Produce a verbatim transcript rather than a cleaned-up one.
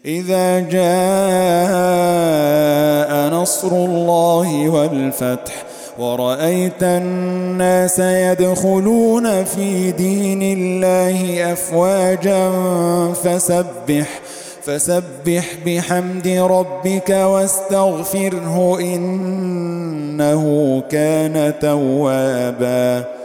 إذا جاء نصر الله والفتح ورأيت الناس يدخلون في دين الله أفواجا فسبح فسبح بحمد ربك واستغفره إنه كان توابا.